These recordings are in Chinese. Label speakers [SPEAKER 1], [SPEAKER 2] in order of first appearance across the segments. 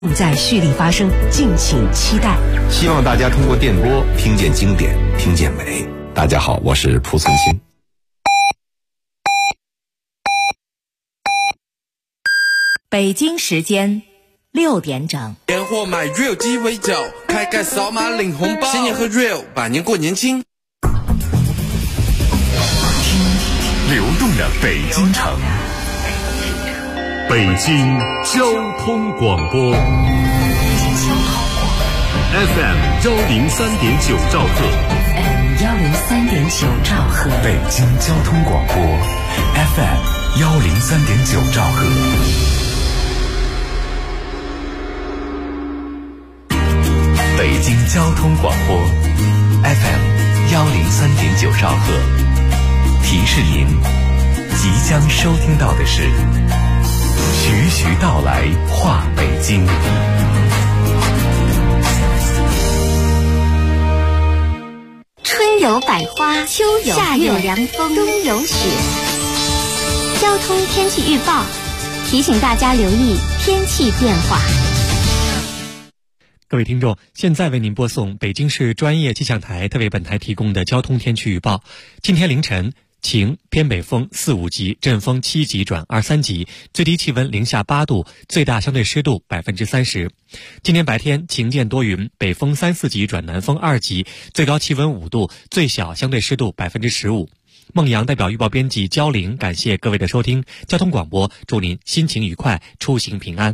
[SPEAKER 1] 在蓄力发生，敬请期待。
[SPEAKER 2] 希望大家通过电波听见经典，听见美。大家好，我是蒲松青。
[SPEAKER 1] 北京时间6点整，
[SPEAKER 3] 年货买 Real 鸡尾酒，开盖扫码领红包，新年喝 Real， 百年过年轻。
[SPEAKER 4] 流动的北京城，北京交通广播 FM 103.9兆赫
[SPEAKER 1] FM 103.9兆赫，
[SPEAKER 4] 北京交通广播 FM 103.9兆赫。北京交通广播 FM 103.9兆赫，提示您即将收听到的是徐徐道来话北京。
[SPEAKER 5] 春有百花，秋有夏有凉风，冬有雪。交通天气预报提醒大家留意天气变化。
[SPEAKER 6] 各位听众，现在为您播送北京市专业气象台特为本台提供的交通天气预报。今天凌晨晴，偏北风4、5级，阵风7级转2、3级，最低气温零下8度，最大相对湿度30%。今天白天晴间多云，北风3、4级转南风2级，最高气温5度，最小相对湿度15%。孟阳代表预报编辑焦玲，感谢各位的收听。交通广播，祝您心情愉快，出行平安。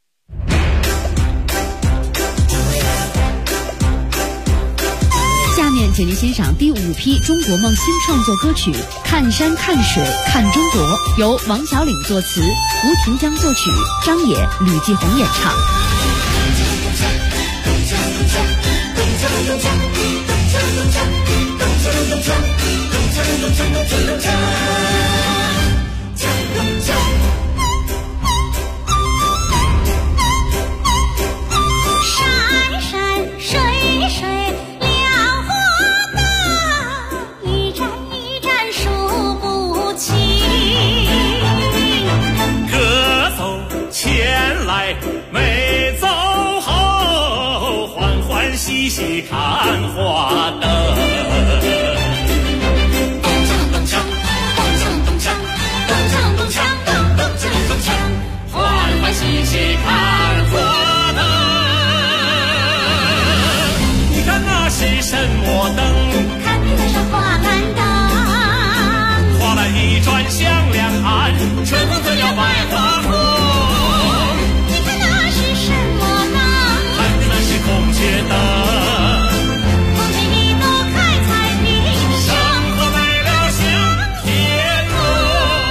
[SPEAKER 7] 下面请您欣赏第5批中国梦新创作歌曲《看山看水看中国》，由王小岭作词，胡廷江作曲，张也、吕继红演唱。
[SPEAKER 5] 山山水水辽阔大，一站一站数不清。
[SPEAKER 8] 歌走前来没走后，欢欢喜喜看花灯。欢欢喜喜看花灯，你看那是什么灯？
[SPEAKER 5] 看那是花篮灯，
[SPEAKER 8] 花篮一转向两岸，春风特要百花红。
[SPEAKER 5] 你看那是什么灯？
[SPEAKER 8] 看那是孔雀灯。
[SPEAKER 5] 孔雀一朵开彩屏，
[SPEAKER 8] 生活美了向天空。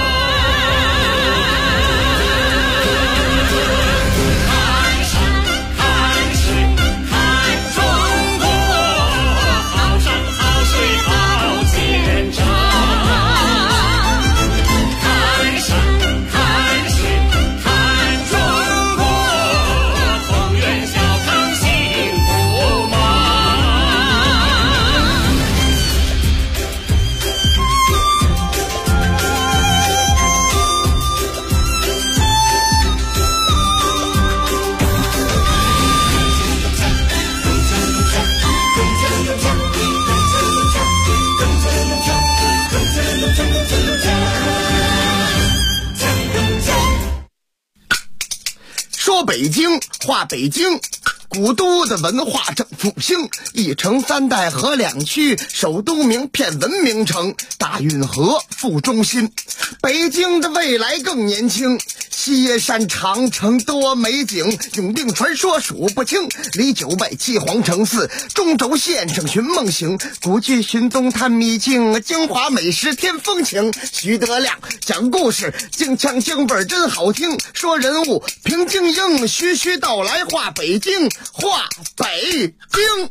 [SPEAKER 9] 说北京话北京，古都的文化正复兴，一城三代河两区，首都名片文明城，大运河副中心。北京的未来更年轻，西山长城多美景，永定传说数不清，离900七皇城寺，中轴线上寻梦行，古剧寻踪探秘境，京华美食添风情。徐德亮讲故事，京腔京味真好听，说人物平静应，徐徐道来话北京，话北京。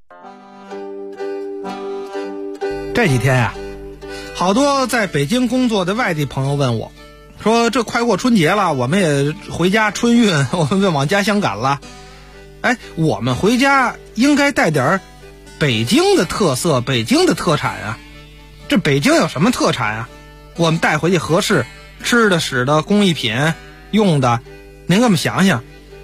[SPEAKER 10] 这几天呀，好多在北京工作的外地朋友问我，说这快过春节了，我们也回家春运，我们往家乡赶了。哎，我们回家应该带点北京的特色，北京的特产啊。这北京有什么特产啊？我们带回去合适，吃的、使的、工艺品、用的，您给我们想想。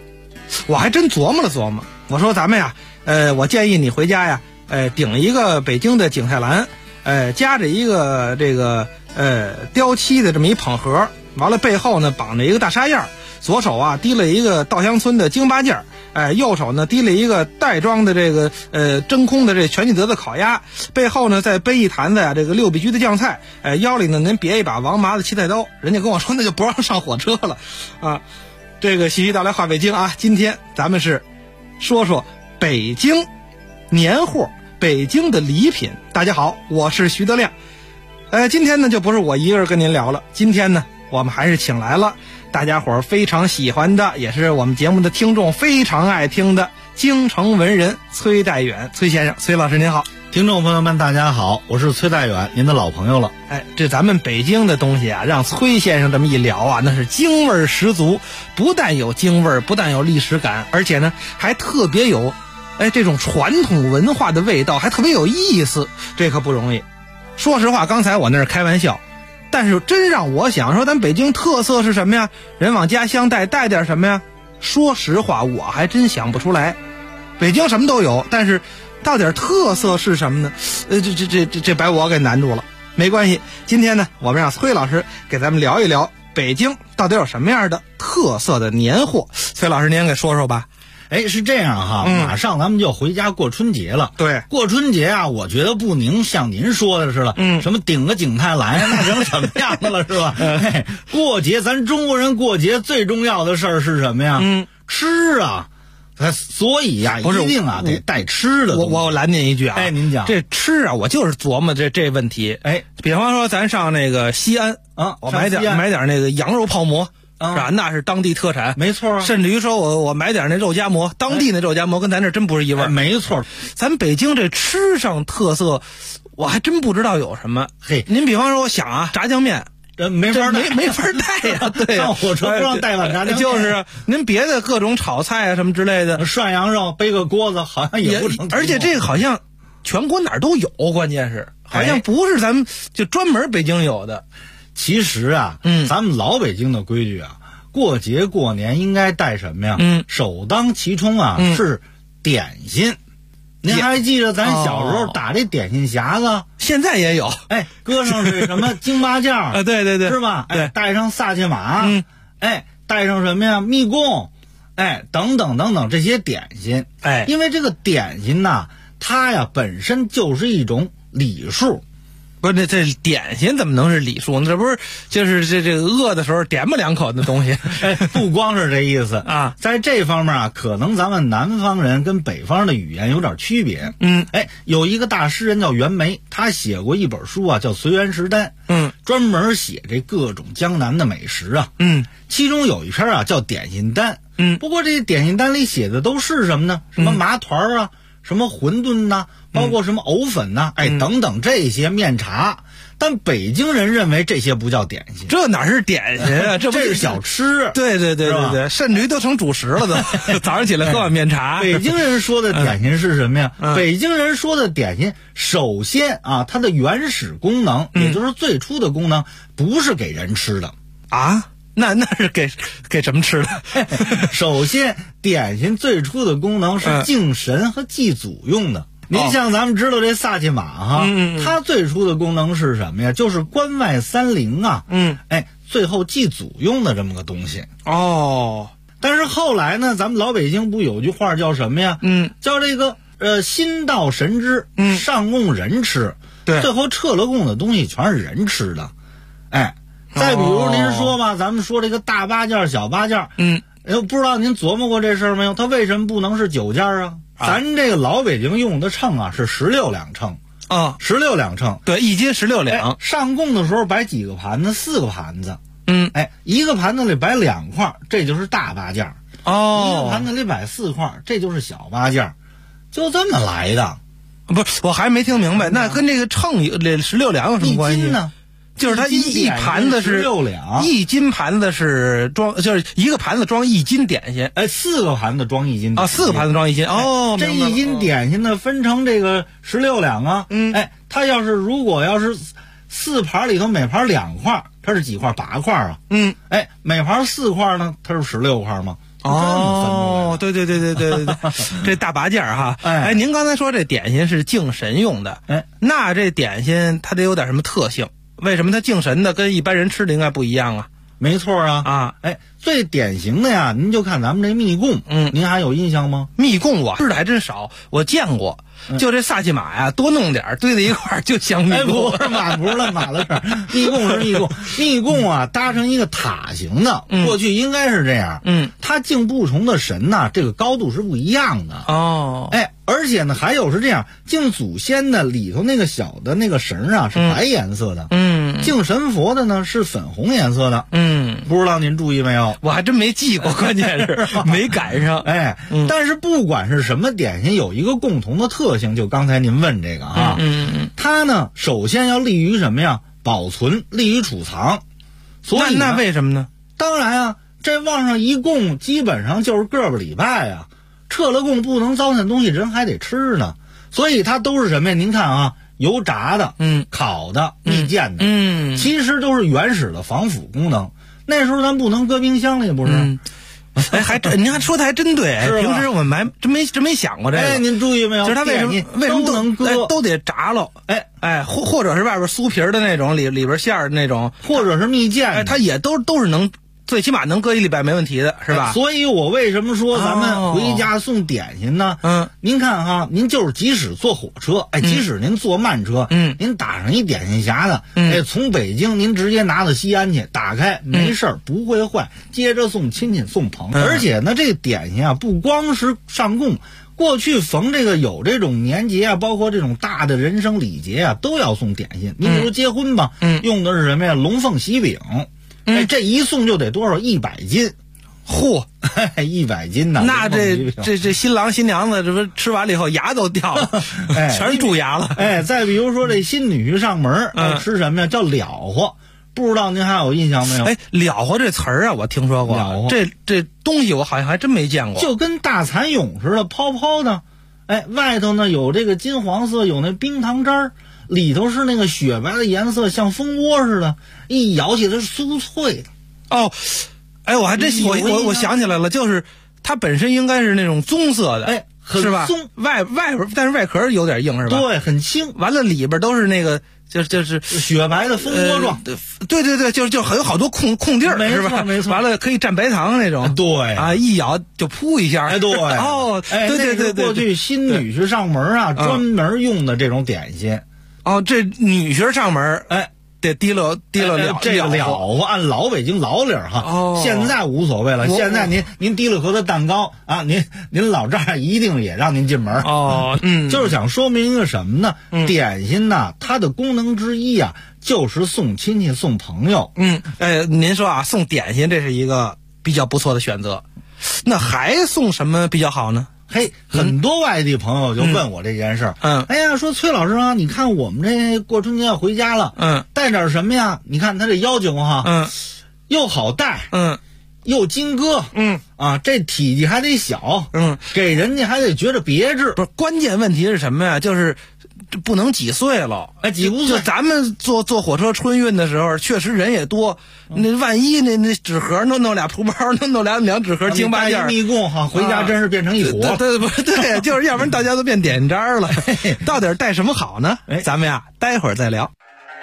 [SPEAKER 10] 我还真琢磨了琢磨，我说咱们呀，我建议你回家呀，顶一个北京的景泰蓝，夹着一个这个雕漆的这么一捧盒，完了背后呢绑着一个大沙燕，左手啊提了一个稻香村的京八件，右手呢提了一个袋装的这个真空的这全聚德的烤鸭，背后呢再背一坛子呀这个六必居的酱菜，腰里呢您别一把王麻的切菜刀。人家跟我说那就不让上火车了啊。这个喜剧到来话北京啊，今天咱们是说说北京年货，北京的礼品。大家好，我是徐德亮。今天呢就不是我一个人跟您聊了，今天呢我们还是请来了大家伙儿非常喜欢的，也是我们节目的听众非常爱听的京城文人崔代远崔先生。崔老师您好。
[SPEAKER 11] 听众朋友们大家好，我是崔代远，您的老朋友了。
[SPEAKER 10] 这咱们北京的东西啊，让崔先生这么一聊啊，那是京味儿十足，不但有京味儿，不但有历史感，而且呢还特别有这种传统文化的味道，还特别有意思，这可不容易。说实话，刚才我那是开玩笑，但是真让我想说咱北京特色是什么呀，人往家乡带点什么呀，说实话我还真想不出来。北京什么都有，但是到底特色是什么呢？这把我给难住了。没关系，今天呢我们让崔老师给咱们聊一聊北京到底有什么样的特色的年货。崔老师您给说说吧。
[SPEAKER 11] 是这样哈，马上咱们就回家过春节了。
[SPEAKER 10] 对，
[SPEAKER 11] 过春节啊，我觉得不能像您说的似的，什么顶个景泰蓝那成什么样的了是吧？过节咱中国人过节最重要的事儿是什么呀？吃啊。所以呀，一定啊得带吃的。
[SPEAKER 10] 我拦您一句啊，
[SPEAKER 11] 您讲
[SPEAKER 10] 这吃啊，我就是琢磨这问题。比方说咱上那个西安啊，我买点那个羊肉泡馍。是吧？那是当地特产，
[SPEAKER 11] 没错。
[SPEAKER 10] 甚至于说我买点那肉夹馍，当地那肉夹馍跟咱这真不是一味儿。
[SPEAKER 11] 没错，
[SPEAKER 10] 咱北京这吃上特色，我还真不知道有什么。您比方说，我想啊，炸酱面，
[SPEAKER 11] 没法
[SPEAKER 10] 带呀，对呀，
[SPEAKER 11] 上火车不让带碗炸酱面。
[SPEAKER 10] 就是您别的各种炒菜啊什么之类的，
[SPEAKER 11] 涮羊肉背个锅子好像也不成。
[SPEAKER 10] 而且这个好像全国哪儿都有，关键是好像不是咱们就专门北京有的。
[SPEAKER 11] 其实啊，咱们老北京的规矩啊，过节过年应该带什么呀？首当其冲啊，是点心。您还记得咱小时候打这点心匣子？
[SPEAKER 10] 现在也有。
[SPEAKER 11] 搁上是什么京八件啊？
[SPEAKER 10] 对，
[SPEAKER 11] 是吧？带上萨其马，带上什么呀？蜜贡，等等这些点心。因为这个点心呐，它呀本身就是一种礼数。
[SPEAKER 10] 不是，这点心怎么能是礼数呢？这不是就是这个饿的时候点吧两口的东西？
[SPEAKER 11] 不光是这意思啊，在这方面啊，可能咱们南方人跟北方的语言有点区别。有一个大诗人叫袁枚，他写过一本书啊，叫《随园食单》，专门写这各种江南的美食啊。其中有一篇啊叫《点心单》。不过这点心单里写的都是什么呢？什么麻团啊，什么馄饨呐，包括什么藕粉呐，等等这些面茶。但北京人认为这些不叫点心，
[SPEAKER 10] 这哪是点心啊？
[SPEAKER 11] 这是小吃。
[SPEAKER 10] 对，甚至于都成主食了都。早上起来喝碗面茶。
[SPEAKER 11] 北京人说的点心是什么呀？北京人说的点心，首先啊，它的原始功能，也就是最初的功能，不是给人吃的
[SPEAKER 10] 啊。那是给什么吃的？
[SPEAKER 11] 首先，点心最初的功能是敬神和祭祖用的。您像咱们知道这萨其马哈，它最初的功能是什么呀？就是关外三灵啊，最后祭祖用的这么个东西。但是后来呢，咱们老北京不有句话叫什么呀？叫这个心到神知，上供人吃。对，最后撤了供的东西全是人吃的。再比如您说吧，咱们说这个大八件小八件，不知道您琢磨过这事儿没有？它为什么不能是9件啊？咱这个老北京用的秤啊是16两秤啊，16两秤，
[SPEAKER 10] 对，1斤16两。
[SPEAKER 11] 上供的时候摆几个盘子？4个盘子。一个盘子里摆2块，这就是大八件。一个盘子里摆4块，这就是小八件，就这么来的。
[SPEAKER 10] 不是，我还没听明白，那跟这个秤16两有什么关系
[SPEAKER 11] 呢？
[SPEAKER 10] 就是它一盘子是
[SPEAKER 11] 16两
[SPEAKER 10] ，1斤盘子是装，就是一个盘子装1斤点心
[SPEAKER 11] ，4个盘子装1斤点心
[SPEAKER 10] ，4个盘子装1斤。
[SPEAKER 11] 这1斤点心呢分成这个16两啊，它如果是4盘里头每盘2块，它是几块？8块啊。每盘4块呢，它是16块吗？
[SPEAKER 10] 哦，对，这大拔件哈。哎，您刚才说这点心是敬神用的，那这点心它得有点什么特性？为什么它敬神的跟一般人吃的应该不一样啊？
[SPEAKER 11] 没错啊，最典型的呀，您就看咱们这蜜供，您还有印象吗？
[SPEAKER 10] 蜜供我吃的还真少，我见过，就这萨琪玛呀，多弄点堆在一块儿就像蜜供。
[SPEAKER 11] 不是马的事儿，蜜供是蜜供，蜜供啊搭成一个塔形的，过去应该是这样，它敬不同的神呐，这个高度是不一样的
[SPEAKER 10] 哦，
[SPEAKER 11] 而且呢，还有是这样，敬祖先的里头那个小的那个绳啊是白颜色的，敬神佛的呢是粉红颜色的，不知道您注意没有？
[SPEAKER 10] 我还真没记过，关键是没赶上。
[SPEAKER 11] 但是不管是什么点心，有一个共同的特性，就刚才您问这个啊，它呢首先要利于什么呀？保存，利于储藏。所以
[SPEAKER 10] 那为什么呢？
[SPEAKER 11] 当然啊，这往上一供，基本上就是个把礼拜啊。撤了供不能糟践东西，人还得吃呢，所以它都是什么呀？您看啊，油炸的，烤的，蜜饯的，其实都是原始的防腐功能。那时候咱不能搁冰箱里，不是？
[SPEAKER 10] 您还说的还真对，平时我们还真没想过这个。
[SPEAKER 11] 您注意没有？
[SPEAKER 10] 就是它为什么
[SPEAKER 11] 都能搁，
[SPEAKER 10] 都得炸了？或者是外边酥皮的那种，里边馅儿的那种，
[SPEAKER 11] 或者是蜜饯，
[SPEAKER 10] 它也都是能。最起码能搁一礼拜没问题的，是吧？
[SPEAKER 11] 所以我为什么说咱们回家送点心呢？您看哈，您就是即使坐火车，即使您坐慢车，您打上一点心匣子，从北京您直接拿到西安去，打开没事儿，不会坏，接着送亲戚送朋友。而且呢，这个点心啊，不光是上供。过去逢这个有这种年节啊，包括这种大的人生礼节啊，都要送点心。你比如结婚吧，用的是什么呀？龙凤喜饼。这一送就得多少？100斤，
[SPEAKER 10] 嚯
[SPEAKER 11] ，100斤呢！
[SPEAKER 10] 那这新郎新娘子这不吃完了以后牙都掉了，全是蛀牙了。
[SPEAKER 11] 再比如说这新女婿上门，吃什么呀？叫了和，不知道您还有印象没有？
[SPEAKER 10] 了和这词儿啊，我听说过，这东西我好像还真没见过。
[SPEAKER 11] 就跟大蚕蛹似的，泡泡的，外头呢有这个金黄色，有那冰糖渣儿。里头是那个雪白的颜色，像蜂窝似的，一咬起来是酥脆的。
[SPEAKER 10] 哦，我还真我想起来了，就是它本身应该是那种棕色的，是吧？
[SPEAKER 11] 松
[SPEAKER 10] 外边，但是外壳有点硬，是吧？
[SPEAKER 11] 对，很轻。
[SPEAKER 10] 完了里边都是那个，就是
[SPEAKER 11] 雪白的蜂窝状。
[SPEAKER 10] 对，就很有好多空地儿，是吧？
[SPEAKER 11] 没错。
[SPEAKER 10] 完了可以蘸白糖那种。
[SPEAKER 11] 对
[SPEAKER 10] 啊，一咬就噗一下。
[SPEAKER 11] 对。
[SPEAKER 10] 哦，对，
[SPEAKER 11] 过去新女婿上门啊，专门用的这种点心。
[SPEAKER 10] 哦，这女婿上门，得提了
[SPEAKER 11] 这个了和，按老北京老理儿哈。现在无所谓了，现在您提了和的蛋糕啊，您老丈人一定也让您进门。就是想说明一个什么呢？点心呢，它的功能之一啊，就是送亲戚送朋友。
[SPEAKER 10] 您说啊，送点心这是一个比较不错的选择，那还送什么比较好呢？
[SPEAKER 11] 很多外地朋友就问我这件事儿。说崔老师啊，你看我们这过春节要回家了，带点什么呀？你看他这要求哈，又好带，又金戈，这体积还得小，给人家还得觉着别致。
[SPEAKER 10] 不是，关键问题是什么呀？就是这不能挤碎了，
[SPEAKER 11] 挤不碎。
[SPEAKER 10] 咱们坐火车春运的时候，确实人也多，那万一那纸盒弄俩蒲包，弄两纸盒京八件，
[SPEAKER 11] 蜜供哈，回家真是变成一伙。
[SPEAKER 10] 对，就是要不然大家都变点心渣了。到底带什么好呢？咱们呀，待会儿再聊。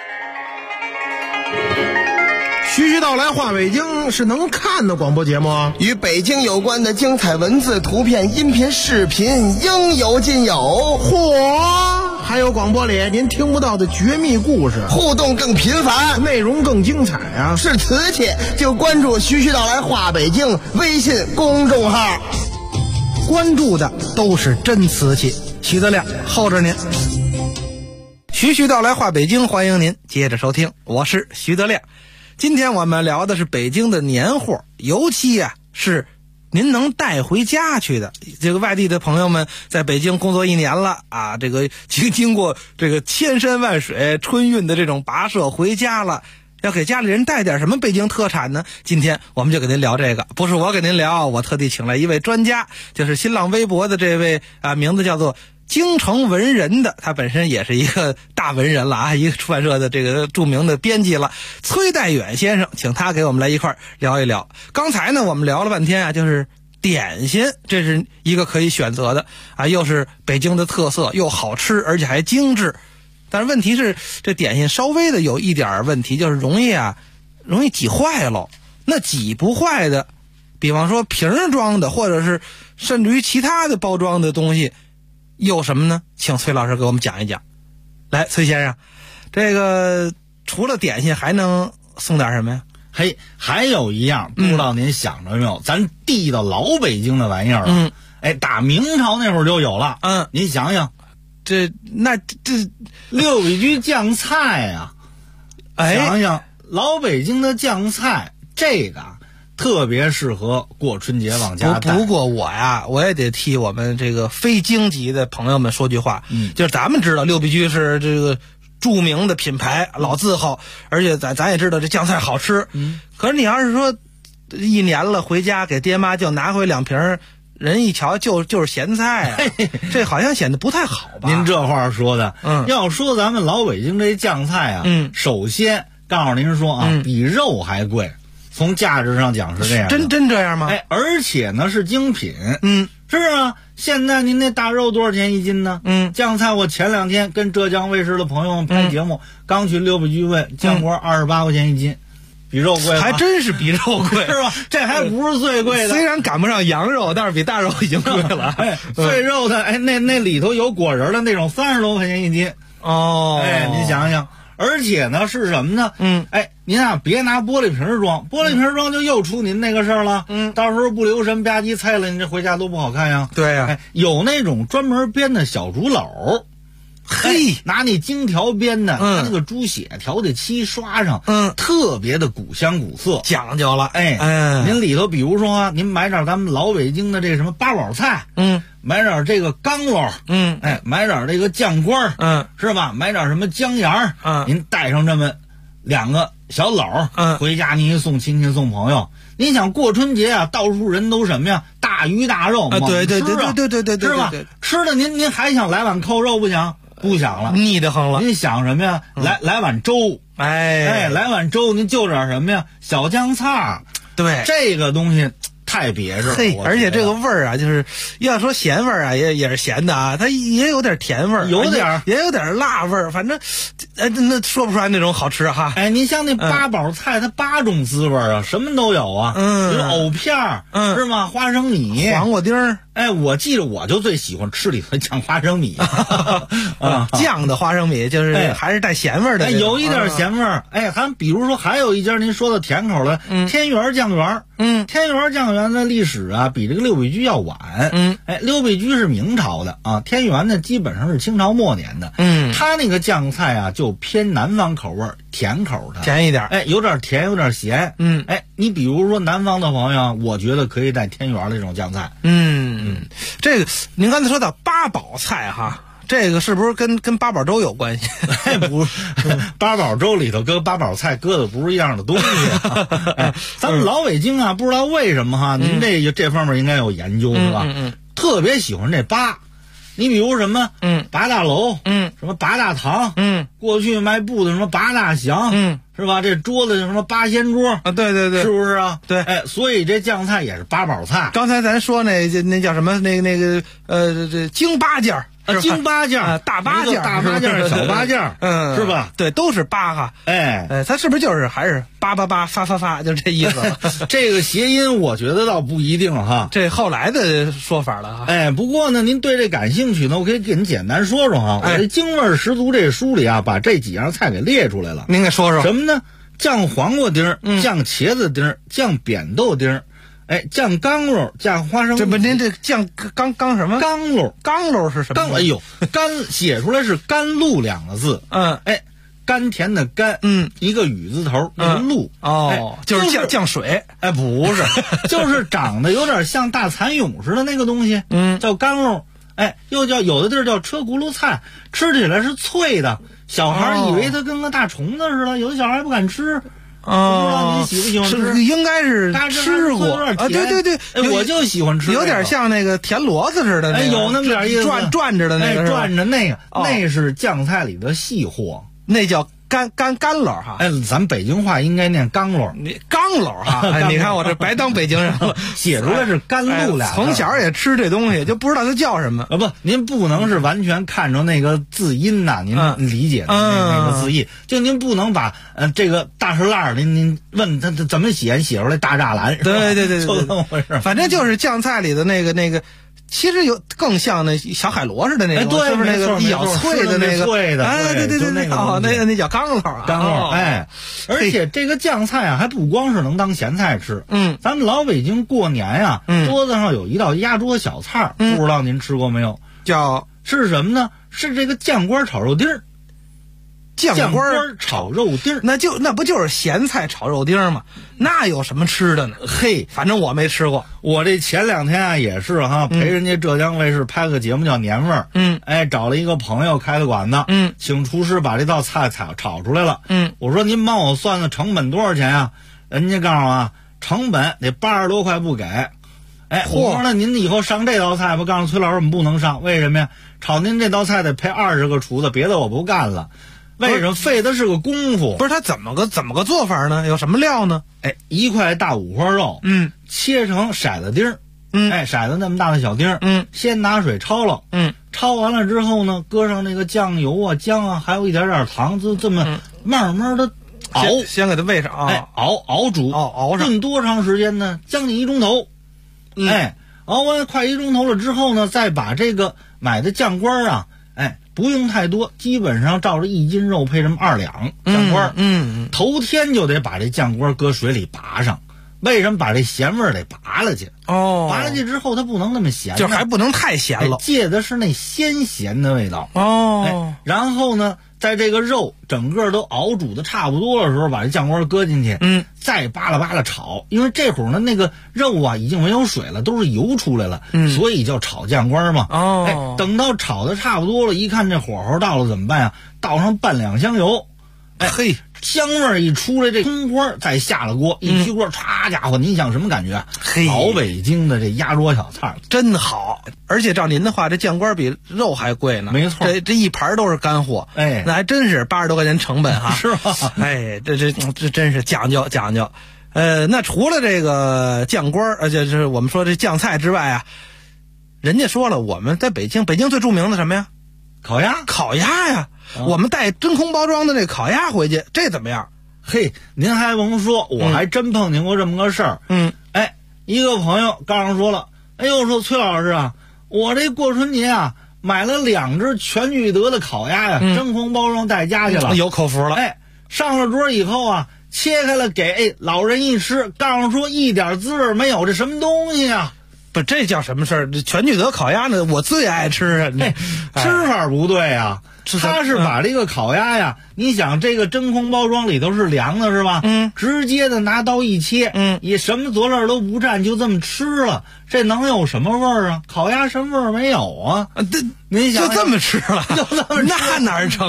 [SPEAKER 12] 徐徐道来话北京是能看的广播节目，
[SPEAKER 9] 与北京有关的精彩文字、图片、音频、视频应有尽有。
[SPEAKER 12] 嚯！还有广播里您听不到的绝密故事，
[SPEAKER 9] 互动更频繁，
[SPEAKER 12] 内容更精彩啊！
[SPEAKER 9] 是瓷器就关注徐徐道来话北京微信公众号，
[SPEAKER 10] 关注的都是真瓷器。徐德亮候着您。徐徐道来话北京，欢迎您接着收听，我是徐德亮。今天我们聊的是北京的年货，尤其是您能带回家去的。这个外地的朋友们在北京工作1年了啊，这个经过这个千山万水春运的这种跋涉回家了，要给家里人带点什么北京特产呢？今天我们就给您聊这个，不是我给您聊，我特地请来一位专家，就是新浪微博的这位名字叫做京城文人的，他本身也是一个大文人了啊，一个出版社的这个著名的编辑了，崔代远先生，请他给我们来一块聊一聊。刚才呢我们聊了半天就是点心，这是一个可以选择的啊，又是北京的特色，又好吃，而且还精致。但是问题是，这点心稍微的有一点问题，就是容易挤坏了。那挤不坏的，比方说瓶装的，或者是甚至于其他的包装的东西，有什么呢？请崔老师给我们讲一讲。来，崔先生，这个除了点心还能送点什么呀？
[SPEAKER 11] 嘿，还有一样，不知道您想着没有？咱地道老北京的玩意儿了。打明朝那会儿就有了。您想想，
[SPEAKER 10] 这
[SPEAKER 11] 六必居酱菜啊，想想老北京的酱菜，这个特别适合过春节往家带。
[SPEAKER 10] 不过我也得替我们这个非京籍的朋友们说句话，就是咱们知道六必居是这个著名的品牌，老字号，而且咱也知道这酱菜好吃。可是你要是说一年了回家给爹妈就拿回2瓶，人一瞧就是咸菜啊，这好像显得不太好吧？
[SPEAKER 11] 您这话说的，要说咱们老北京这酱菜啊，首先告诉您说啊，比肉还贵，从价值上讲是这样的。
[SPEAKER 10] 真这样吗？
[SPEAKER 11] 而且呢是精品。是啊，现在您那大肉多少钱一斤呢？酱菜我前2天跟浙江卫视的朋友们拍节目，刚去六必居问，酱锅28块钱一斤。比肉贵，
[SPEAKER 10] 还真是比肉贵，
[SPEAKER 11] 是吧？这还不是最贵的，
[SPEAKER 10] 虽然赶不上羊肉，但是比大肉已经贵了。
[SPEAKER 11] 最肉的，那里头有果仁的那种30多块钱一斤。您想想，而且呢是什么呢？您啊别拿玻璃瓶装，玻璃瓶装就又出您那个事儿了。到时候不留神吧唧菜了，你这回家多不好看呀。
[SPEAKER 10] 对呀，
[SPEAKER 11] 有那种专门编的小竹篓。拿那金条编的，拿那个猪血调的漆刷上，特别的古香古色，
[SPEAKER 10] 讲究了。
[SPEAKER 11] 您里头比如说啊，您买点咱们老北京的这个什么八宝菜，买点这个缸篓，买点这个酱瓜，是吧？买点什么姜芽，您带上这么2个小篓，回家您送亲戚送朋友。您想过春节啊，到处人都什么呀？大鱼大肉，猛吃啊！
[SPEAKER 10] 对，
[SPEAKER 11] 是吧？吃的您还想来碗扣肉不想？不想了，
[SPEAKER 10] 腻得慌了。
[SPEAKER 11] 您想什么呀？来碗粥，来碗粥，您就点什么呀？小酱菜，
[SPEAKER 10] 对，
[SPEAKER 11] 这个东西太别致了。
[SPEAKER 10] 而且这个味儿啊，就是要说咸味儿啊，也是咸的啊，它也有点甜味儿，也有点辣味儿，反正那说不出来那种好吃哈。
[SPEAKER 11] 您像那八宝菜，它8种滋味啊，什么都有啊。有藕片儿，是吗？花生米、
[SPEAKER 10] 黄瓜丁儿。
[SPEAKER 11] 我记着我就最喜欢吃里头酱花生米
[SPEAKER 10] 酱的花生米就是还是带咸味的，
[SPEAKER 11] 有一点咸味儿。还比如说还有一家您说的甜口的天元酱园。天元酱园的历史啊比这个六必居要晚。六必居是明朝的啊，天元呢基本上是清朝末年的。它那个酱菜啊就偏南方口味，甜口的，
[SPEAKER 10] 甜一点。
[SPEAKER 11] 有点甜，有点咸。你比如说南方的朋友，我觉得可以带天元的这种酱菜。
[SPEAKER 10] 这个您刚才说到八宝菜哈，这个是不是跟八宝粥有关系？
[SPEAKER 11] 不是，八宝粥里头跟八宝菜搁的不是一样的东西。咱们老北京啊，不知道为什么哈，您这方面应该有研究是吧？特别喜欢这八。你比如什么，八大楼，什么八大堂，过去卖布的什么八大祥，是吧？这桌子什么八仙桌
[SPEAKER 10] 啊，对，
[SPEAKER 11] 是不是啊？
[SPEAKER 10] 对，
[SPEAKER 11] 所以这酱菜也是八宝菜。
[SPEAKER 10] 刚才咱说那叫什么？那个这京八件儿。
[SPEAKER 11] 京八件，
[SPEAKER 10] 大八件，
[SPEAKER 11] 小八件，是吧？
[SPEAKER 10] 对，都是八哈。它是不是就是还是888发，就这意思？
[SPEAKER 11] 这个谐音我觉得倒不一定哈，
[SPEAKER 10] 这后来的说法了哈。
[SPEAKER 11] 不过呢，您对这感兴趣呢，我可以给您简单说说哈。我这京味十足这书里啊，把这几样菜给列出来了。
[SPEAKER 10] 您给说说
[SPEAKER 11] 什么呢？酱黄瓜丁，酱茄子丁，酱扁豆丁。酱缸篓，酱花生。
[SPEAKER 10] 这不，您这酱缸什么？
[SPEAKER 11] 缸篓，
[SPEAKER 10] 缸篓是什么？
[SPEAKER 11] 甘写出来是甘露2个字。甘甜的甘，一个雨字头，一个露。
[SPEAKER 10] 就是酱水。
[SPEAKER 11] 不是，就是长得有点像大蚕蛹似的那个东西。叫干篓。又叫有的地儿叫车轱辘菜，吃起来是脆的，小孩以为它跟个大虫子似的，有的小孩不敢吃。不知道您喜不喜欢吃？
[SPEAKER 10] 应该是吃过
[SPEAKER 11] 啊，
[SPEAKER 10] 对，
[SPEAKER 11] 我就喜欢吃，
[SPEAKER 10] 有点像那个田螺子似的，
[SPEAKER 11] 有那么点意思，
[SPEAKER 10] 转着的那个，
[SPEAKER 11] 转着那个，那是酱菜里的细货，
[SPEAKER 10] 那叫干篓哈。
[SPEAKER 11] 哎，咱北京话应该念钢篓。
[SPEAKER 10] 你钢篓哈，哎，你看我这白当北京人了，
[SPEAKER 11] 写出来是甘露俩。
[SPEAKER 10] 从小也吃这东西，就不知道它叫什么。
[SPEAKER 11] 不，您不能是完全看着那个字音呐，您理解的那个字义，就您不能把这个大石烂您问他怎么写出来大栅栏，
[SPEAKER 10] 对，
[SPEAKER 11] 就这么回事。
[SPEAKER 10] 反正就是酱菜里的那个。其实有更像那小海螺似的那种，
[SPEAKER 11] 对，
[SPEAKER 10] 是不是那个一咬脆的那个？
[SPEAKER 11] 脆的，
[SPEAKER 10] 哎，对，哦，那叫钢篓啊，
[SPEAKER 11] 钢篓，哎，而且这个酱菜啊，还不光是能当咸菜吃，咱们老北京过年呀，桌子上有一道压桌小菜，不知道您吃过没有？是什么呢？是这个酱瓜炒肉丁儿。酱瓜炒肉丁，
[SPEAKER 10] 那不就是咸菜炒肉丁吗？那有什么吃的呢？
[SPEAKER 11] 嘿，
[SPEAKER 10] 反正我没吃过。
[SPEAKER 11] 我这前2天啊也是哈，陪人家浙江卫视拍个节目叫《年味儿》。哎，找了一个朋友开的馆子。请厨师把这道菜炒出来了。我说您帮我算算成本多少钱啊？人家告诉我成本得80多块不给。哎，我说那您以后上这道菜吧，告诉崔老师我们不能上，为什么呀？炒您这道菜得配20个厨子，别的我不干了。为什么？费的是个功夫。
[SPEAKER 10] 不是他怎么个做法呢？有什么料呢？
[SPEAKER 11] 哎，1块大五花肉，切成骰子丁儿，哎，骰子那么大的小丁儿，先拿水焯了，焯完了之后呢，搁上那个酱油啊、姜啊，还有一点糖，就这么慢慢的熬，
[SPEAKER 10] 先给它煨上啊，
[SPEAKER 11] 哎，熬煮，
[SPEAKER 10] 熬上，
[SPEAKER 11] 炖多长时间呢？将近1钟头，哎，熬完快1钟头了之后呢，再把这个买的酱瓜啊，哎。不用太多，基本上照着1斤肉配这么2两酱瓜。头天就得把这酱瓜搁水里拔上，为什么？把这咸味得拔了去。拔了去之后它不能那么咸，
[SPEAKER 10] 就还不能太咸了，
[SPEAKER 11] 借的是那鲜咸的味道。然后呢，在这个肉整个都熬煮的差不多的时候，把这酱瓜搁进去，再扒拉炒，因为这会儿呢那个肉啊已经没有水了，都是油出来了，所以叫炒酱瓜嘛。哎，等到炒的差不多了，一看这火候到了怎么办呀？倒上半两香油，哎嘿，香味一出来，这葱花再下了锅，一提锅，唰家伙，您想什么感觉？老北京的这压桌小菜
[SPEAKER 10] 真好，而且照您的话，这酱瓜比肉还贵呢。
[SPEAKER 11] 没错，
[SPEAKER 10] 这一盘都是干货，哎，那还真是80多块钱成本哈，
[SPEAKER 11] 是吧？
[SPEAKER 10] 哎，这真是讲究。那除了这个酱瓜，就是我们说这酱菜之外啊，人家说了，我们在北京最著名的什么呀？烤鸭呀。我们带真空包装的这烤鸭回去，这怎么样？
[SPEAKER 11] 嘿，您还甭说，我还真碰见过这么个事儿。哎，一个朋友刚上说了，哎呦，说崔老师啊，我这过春节啊买了2只全聚德的烤鸭呀，真空包装带家去了，
[SPEAKER 10] 有口福了。
[SPEAKER 11] 哎，上了桌以后啊，切开了给老人一吃，告诉说一点滋味没有，这什么东西啊？
[SPEAKER 10] 不，这叫什么事儿？这全聚德烤鸭呢，我最爱吃啊！
[SPEAKER 11] 吃法不对啊。他是把这个烤鸭呀，你想这个真空包装里头是凉的，是吧？直接的拿刀一切，也什么佐料都不蘸，就这么吃了，这能有什么味儿啊？烤鸭什么味儿没有啊？您想
[SPEAKER 10] 就这么吃了，那哪成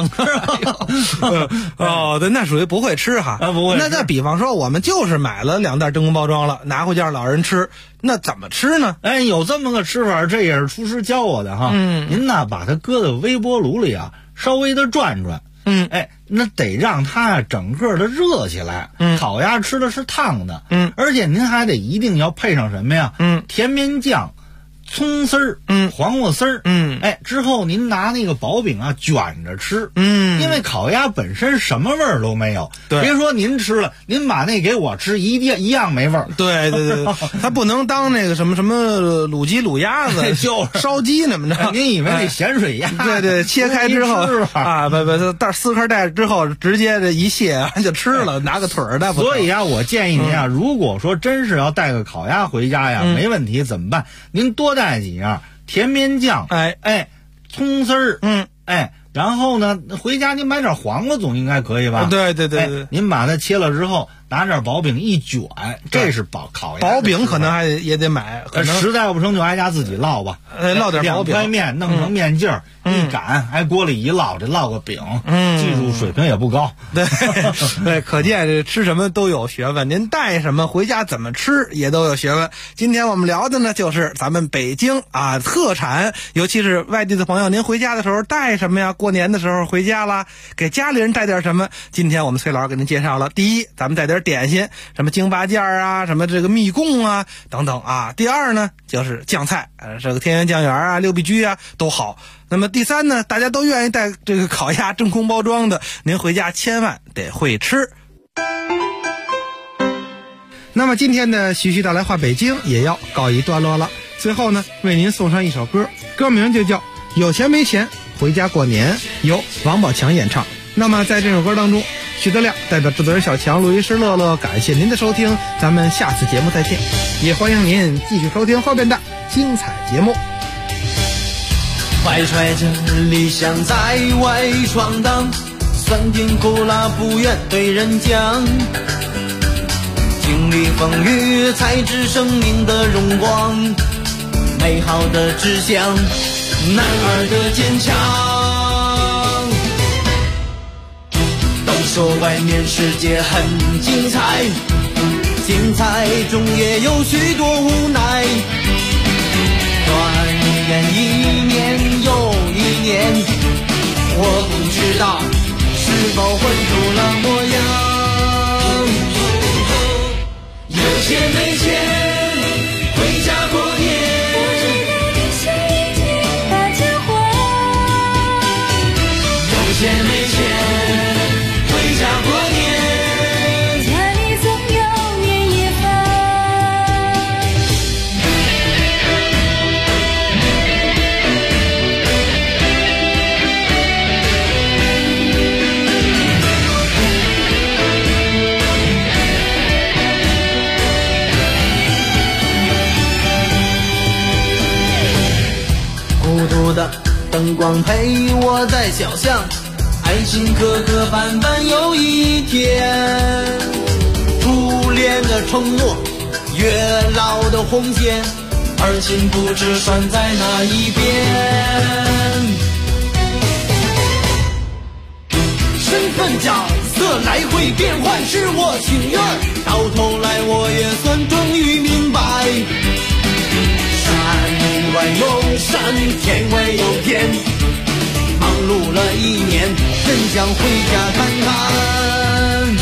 [SPEAKER 10] 啊？对，那属于不会吃哈。
[SPEAKER 11] 不会。
[SPEAKER 10] 那再比方说，我们就是买了2袋真空包装了，拿回家让老人吃，那怎么吃呢？
[SPEAKER 11] 哎，有这么个吃法，这也是厨师教我的哈。您呢把它搁在微波炉里啊，稍微的转，哎，那得让它整个的热起来。烤鸭吃的是烫的，而且您还得一定要配上什么呀？甜面酱、葱丝儿、黄瓜丝儿，哎，之后您拿那个薄饼啊卷着吃，因为烤鸭本身什么味儿都没有，别说您吃了，您把那给我吃一样没味儿。
[SPEAKER 10] 对，它不能当那个什么卤鸡、卤鸭子，
[SPEAKER 11] 就
[SPEAKER 10] 烧鸡那么着。
[SPEAKER 11] 您以为那咸水鸭？
[SPEAKER 10] 对，切开之后啊，不，撕开带之后，直接这一卸就吃了，拿个腿儿的。
[SPEAKER 11] 所以啊，我建议您啊，如果说真是要带个烤鸭回家呀，没问题，怎么办？您多带几样甜面酱，哎，葱丝儿，哎，然后呢，回家您买点黄瓜总应该可以吧？
[SPEAKER 10] 对，
[SPEAKER 11] 您把它切了之后，拿点薄饼一卷，这是烤鸭。
[SPEAKER 10] 薄饼可能也得买，可能
[SPEAKER 11] 实在不成就挨家自己烙吧。
[SPEAKER 10] 烙点薄饼，
[SPEAKER 11] 2块面弄成面劲儿，一擀，还锅里一烙，这烙个饼，技术水平也不高。
[SPEAKER 10] 对，可见这吃什么都有学问，您带什么回家怎么吃也都有学问。今天我们聊的呢，就是咱们北京啊特产，尤其是外地的朋友，您回家的时候带什么呀？过年的时候回家啦，给家里人带点什么？今天我们崔老师给您介绍了，第一，咱们带点点心，什么京八件啊，什么这个蜜供啊等等啊。第二呢，就是酱菜，这个天元酱园啊、六必居啊都好。那么第三呢，大家都愿意带这个烤鸭真空包装的，您回家千万得会吃。那么今天的徐徐道来话北京也要告一段落了。最后呢，为您送上一首歌，歌名就叫《有钱没钱回家过年》，由王宝强演唱。那么在这首歌当中，许德亮代表制作人小强、录音师乐乐，感谢您的收听，咱们下次节目再见，也欢迎您继续收听后边的精彩节目。
[SPEAKER 13] 怀揣着理想在外闯荡，酸甜苦辣不愿对人讲，经历风雨才知生命的荣光，美好的志向，男儿的坚强。都说外面世界很精彩，精彩中也有许多无奈，转眼一年又一年，我不知道是否混出了模样。有钱没钱回家过年，有钱没钱回家过年，
[SPEAKER 14] 家里总有年夜饭。
[SPEAKER 13] 孤独的灯光陪我在小巷，爱情磕磕绊绊又一天，初恋的承诺，月老的红线，而今不知拴在哪一边。身份角色来回变换是我情愿，到头来我也算终于明白，山外有山，天外有天，忙碌了一年，真想回家看看。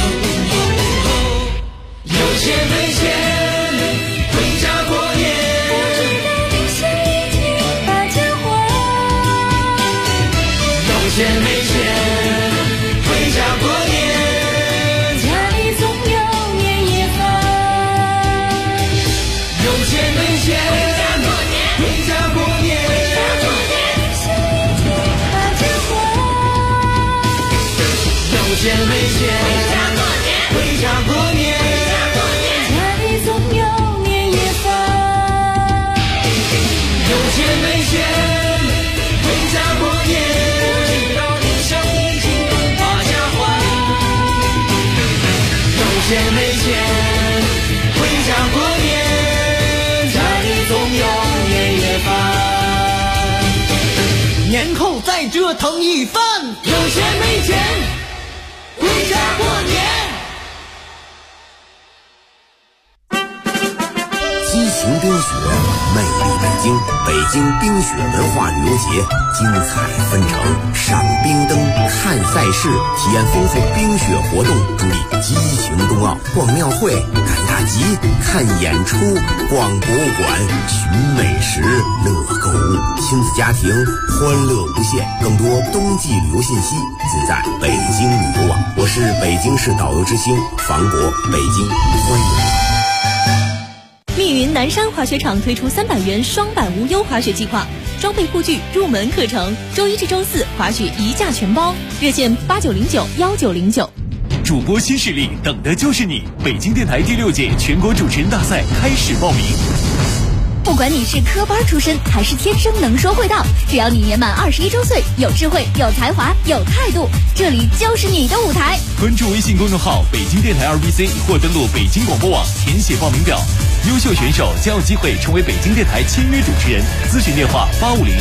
[SPEAKER 13] 有钱没钱回家过年，有钱没钱回家过年，
[SPEAKER 14] 家里总有年夜饭。
[SPEAKER 13] 有钱没钱回家过年，有钱没钱回家过年，
[SPEAKER 14] 家里总有年夜饭。
[SPEAKER 13] 有钱没钱回家过年，知道理想已经把家还。有钱没钱回家过年，家里总有年夜饭。年后再折腾一番，有钱没钱回家过年。
[SPEAKER 15] 激情冰雪，魅力北京，北京冰雪文化旅游节精彩纷呈，赏冰灯，看赛事，体验丰富冰雪活动，助力激情冬奥，逛庙会，赶大集，看演出，逛博物馆，寻美食，乐购物，亲子家庭欢乐无限。更多冬季旅游信息尽在北京旅游网。我是北京市导游之星房博，北京欢迎你。
[SPEAKER 16] 密云南山滑雪场推出300元双板无忧滑雪计划，装备护具入门课程，周一至周四滑雪一价全包，热线89091909。
[SPEAKER 4] 主播新势力，等的就是你！北京电台第6届全国主持人大赛开始报名。
[SPEAKER 16] 不管你是科班出身还是天生能说会道，只要你年满21周岁，有智慧、有才华、有态度，这里就是你的舞台。
[SPEAKER 4] 关注微信公众号北京电台2BC 或登录北京广播网填写报名表，优秀选手将有机会成为北京电台签约主持人。咨询电话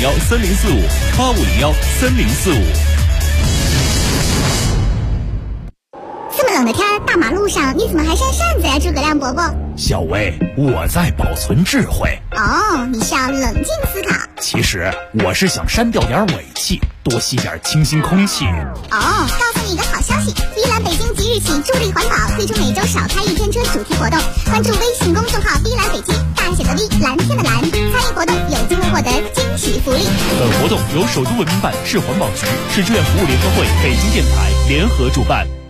[SPEAKER 4] 8501304585013045。
[SPEAKER 5] 这么冷的天，大马路上你怎么还扇扇子呀，诸葛亮伯伯？
[SPEAKER 17] 小薇，我在保存智慧。
[SPEAKER 5] 哦，你是要冷静思考。
[SPEAKER 17] 其实我是想删掉点尾气，多吸点清新空气。
[SPEAKER 5] 哦，告诉你一个好消息，碧蓝北京即日起助力环保，推出每周少开1天车主题活动。关注微信公众号碧蓝北京，大写的 V， 蓝天的蓝，参与活动有机会获得惊喜福利。
[SPEAKER 17] 本活动由首都文明办、市环保局、市志愿服务联合会、北京电台联合主办。